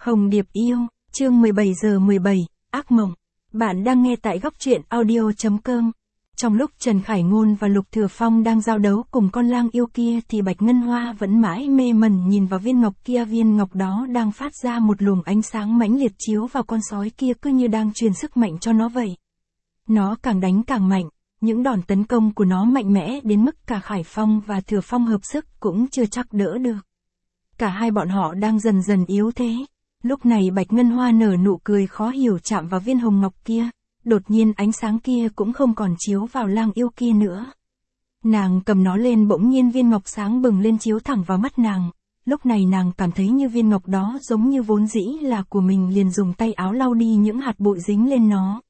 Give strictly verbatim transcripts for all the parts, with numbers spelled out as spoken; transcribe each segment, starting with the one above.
Hồng Điệp yêu, chương mười bảy giờ mười bảy, ác mộng. Bạn đang nghe tại góc truyện audio.com. Trong lúc Trần Khải Ngôn và Lục Thừa Phong đang giao đấu cùng con lang yêu kia thì Bạch Ngân Hoa vẫn mãi mê mẩn nhìn vào viên ngọc kia. Viên ngọc đó đang phát ra một luồng ánh sáng mãnh liệt chiếu vào con sói kia, cứ như đang truyền sức mạnh cho nó vậy. Nó càng đánh càng mạnh, những đòn tấn công của nó mạnh mẽ đến mức cả Khải Phong và Thừa Phong hợp sức cũng chưa chắc đỡ được. Cả hai bọn họ đang dần dần yếu thế. Lúc này Bạch Ngân Hoa nở nụ cười khó hiểu chạm vào viên hồng ngọc kia. Đột nhiên ánh sáng kia cũng không còn chiếu vào lang yêu kia nữa. Nàng cầm nó lên, bỗng nhiên viên ngọc sáng bừng lên chiếu thẳng vào mắt nàng. Lúc này nàng cảm thấy như viên ngọc đó giống như vốn dĩ là của mình, liền dùng tay áo lau đi những hạt bụi dính lên nó.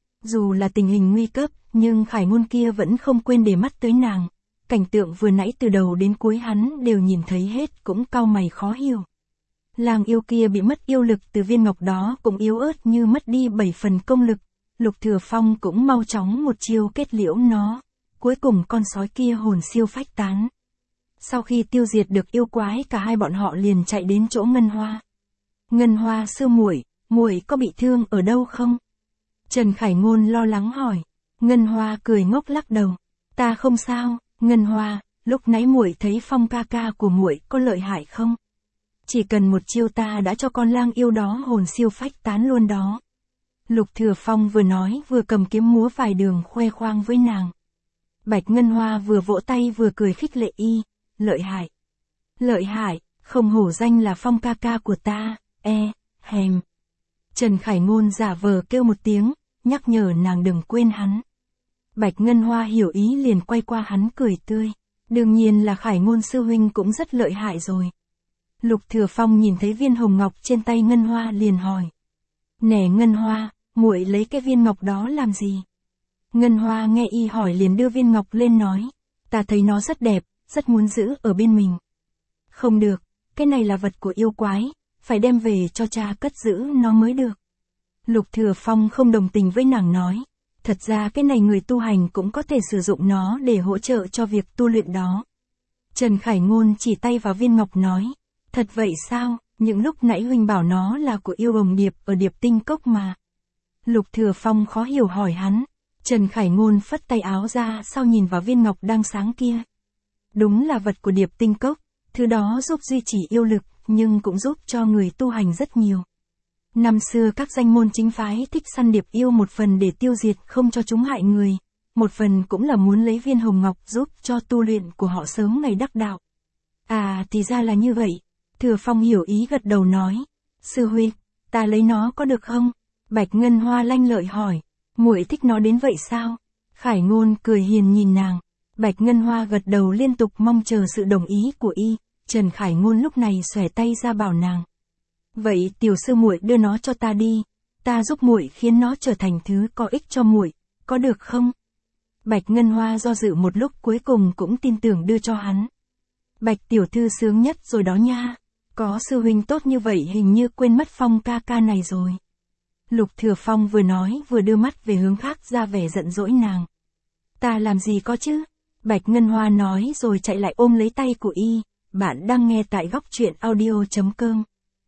Dù là tình hình nguy cấp, nhưng Khải Ngôn kia vẫn không quên để mắt tới nàng. Cảnh tượng vừa nãy từ đầu đến cuối hắn đều nhìn thấy hết, cũng cau mày khó hiểu. Lang yêu kia bị mất yêu lực từ viên ngọc đó cũng yếu ớt như mất đi bảy phần công lực. Lục Thừa Phong cũng mau chóng một chiêu kết liễu nó. Cuối cùng con sói kia hồn siêu phách tán. Sau khi tiêu diệt được yêu quái, cả hai bọn họ liền chạy đến chỗ Ngân Hoa. Ngân Hoa sư muội, muội có bị thương ở đâu không? Trần Khải Ngôn lo lắng hỏi. Ngân Hoa cười ngốc lắc đầu. Ta không sao. Ngân Hoa, lúc nãy muội thấy Phong ca ca của muội có lợi hại không? Chỉ cần một chiêu ta đã cho con lang yêu đó hồn siêu phách tán luôn đó. Lục Thừa Phong vừa nói vừa cầm kiếm múa vài đường khoe khoang với nàng. Bạch Ngân Hoa vừa vỗ tay vừa cười khích lệ y. Lợi hại. Lợi hại, không hổ danh là Phong ca ca của ta, e, hèm. Trần Khải Ngôn giả vờ kêu một tiếng, nhắc nhở nàng đừng quên hắn. Bạch Ngân Hoa hiểu ý liền quay qua hắn cười tươi. Đương nhiên là Khải Ngôn sư huynh cũng rất lợi hại rồi. Lục Thừa Phong nhìn thấy viên hồng ngọc trên tay Ngân Hoa liền hỏi. Nè Ngân Hoa, muội lấy cái viên ngọc đó làm gì? Ngân Hoa nghe y hỏi liền đưa viên ngọc lên nói. Ta thấy nó rất đẹp, rất muốn giữ ở bên mình. Không được, cái này là vật của yêu quái, phải đem về cho cha cất giữ nó mới được. Lục Thừa Phong không đồng tình với nàng nói. Thật ra cái này người tu hành cũng có thể sử dụng nó để hỗ trợ cho việc tu luyện đó. Trần Khải Ngôn chỉ tay vào viên ngọc nói. Thật vậy sao, những lúc nãy huynh bảo nó là của yêu Hồng Điệp ở Điệp Tinh Cốc mà. Lục Thừa Phong khó hiểu hỏi hắn. Trần Khải Ngôn phất tay áo ra sau nhìn vào viên ngọc đang sáng kia. Đúng là vật của Điệp Tinh Cốc, thứ đó giúp duy trì yêu lực, nhưng cũng giúp cho người tu hành rất nhiều. Năm xưa các danh môn chính phái thích săn điệp yêu, một phần để tiêu diệt không cho chúng hại người, một phần cũng là muốn lấy viên hồng ngọc giúp cho tu luyện của họ sớm ngày đắc đạo. À thì ra là như vậy. Thừa Phong hiểu ý gật đầu nói. Sư huynh, ta lấy nó có được không? Bạch Ngân Hoa lanh lợi hỏi. Muội thích nó đến vậy sao? Khải Ngôn cười hiền nhìn nàng. Bạch Ngân Hoa gật đầu liên tục mong chờ sự đồng ý của y. Trần Khải Ngôn lúc này xòe tay ra bảo nàng. Vậy tiểu sư muội đưa nó cho ta đi, ta giúp muội khiến nó trở thành thứ có ích cho muội, có được không? Bạch Ngân Hoa do dự một lúc cuối cùng cũng tin tưởng đưa cho hắn. Bạch tiểu thư sướng nhất rồi đó nha, có sư huynh tốt như vậy hình như quên mất Phong ca ca này rồi. Lục Thừa Phong vừa nói vừa đưa mắt về hướng khác ra vẻ giận dỗi nàng. Ta làm gì có chứ? Bạch Ngân Hoa nói rồi chạy lại ôm lấy tay của y. Bạn đang nghe tại góc truyện audio.com.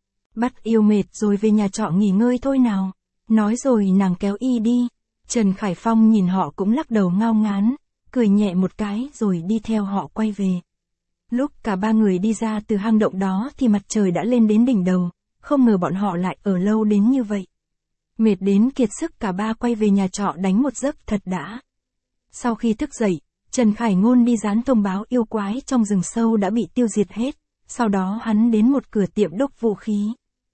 Bắt yêu mệt rồi về nhà trọ nghỉ ngơi thôi nào. Nói rồi nàng kéo y đi. Trần Khải Phong nhìn họ cũng lắc đầu ngao ngán, cười nhẹ một cái rồi đi theo họ quay về. Lúc cả ba người đi ra từ hang động đó thì mặt trời đã lên đến đỉnh đầu, không ngờ bọn họ lại ở lâu đến như vậy. Mệt đến kiệt sức cả ba quay về nhà trọ đánh một giấc thật đã. Sau khi thức dậy, Trần Khải Ngôn đi dán thông báo yêu quái trong rừng sâu đã bị tiêu diệt hết, sau đó hắn đến một cửa tiệm đúc vũ khí.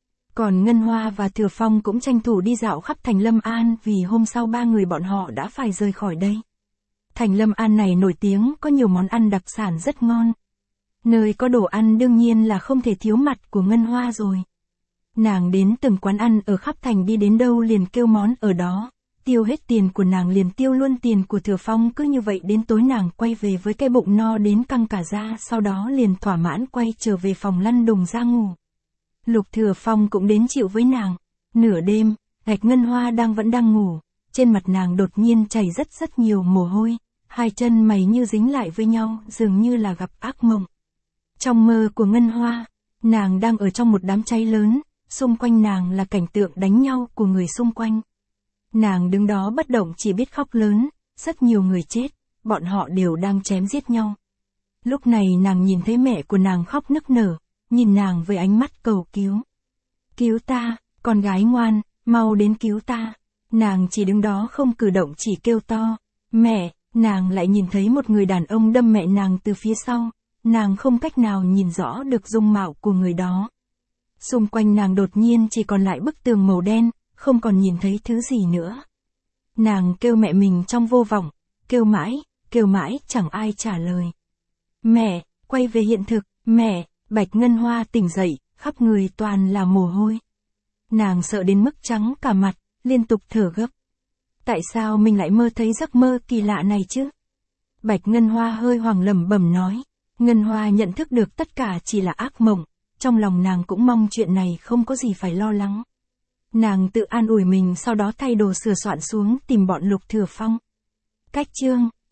Còn Ngân Hoa và Thừa Phong cũng tranh thủ đi dạo khắp thành Lâm An vì hôm sau ba người bọn họ đã phải rời khỏi đây. Thành Lâm An này nổi tiếng có nhiều món ăn đặc sản rất ngon. Nơi có đồ ăn đương nhiên là không thể thiếu mặt của Ngân Hoa rồi. Nàng đến từng quán ăn ở khắp thành, đi đến đâu liền kêu món ở đó. Tiêu hết tiền của nàng liền tiêu luôn tiền của Thừa Phong, cứ như vậy đến tối nàng quay về với cái bụng no đến căng cả da, sau đó liền thỏa mãn quay trở về phòng lăn đùng ra ngủ. Lục Thừa Phong cũng đến chịu với nàng. Nửa đêm, Bạch Ngân Hoa đang vẫn đang ngủ, trên mặt nàng đột nhiên chảy rất rất nhiều mồ hôi, hai chân mày như dính lại với nhau, dường như là gặp ác mộng. Trong mơ của Ngân Hoa, nàng đang ở trong một đám cháy lớn, xung quanh nàng là cảnh tượng đánh nhau của người xung quanh. Nàng đứng đó bất động chỉ biết khóc lớn, rất nhiều người chết, bọn họ đều đang chém giết nhau. Lúc này nàng nhìn thấy mẹ của nàng khóc nức nở, nhìn nàng với ánh mắt cầu cứu. Cứu ta, con gái ngoan, mau đến cứu ta. Nàng chỉ đứng đó không cử động chỉ kêu to. Mẹ, nàng lại nhìn thấy một người đàn ông đâm mẹ nàng từ phía sau. Nàng không cách nào nhìn rõ được dung mạo của người đó. Xung quanh nàng đột nhiên chỉ còn lại bức tường màu đen, không còn nhìn thấy thứ gì nữa. Nàng kêu mẹ mình trong vô vọng, kêu mãi, kêu mãi chẳng ai trả lời. Mẹ, quay về hiện thực, mẹ, Bạch Ngân Hoa tỉnh dậy, khắp người toàn là mồ hôi. Nàng sợ đến mức trắng cả mặt, liên tục thở gấp. Tại sao mình lại mơ thấy giấc mơ kỳ lạ này chứ? Bạch Ngân Hoa hơi hoảng lẩm bẩm nói. Ngân Hoa nhận thức được tất cả chỉ là ác mộng, trong lòng nàng cũng mong chuyện này không có gì phải lo lắng. Nàng tự an ủi mình sau đó thay đồ sửa soạn xuống tìm bọn Lục Thừa Phong. Cách chương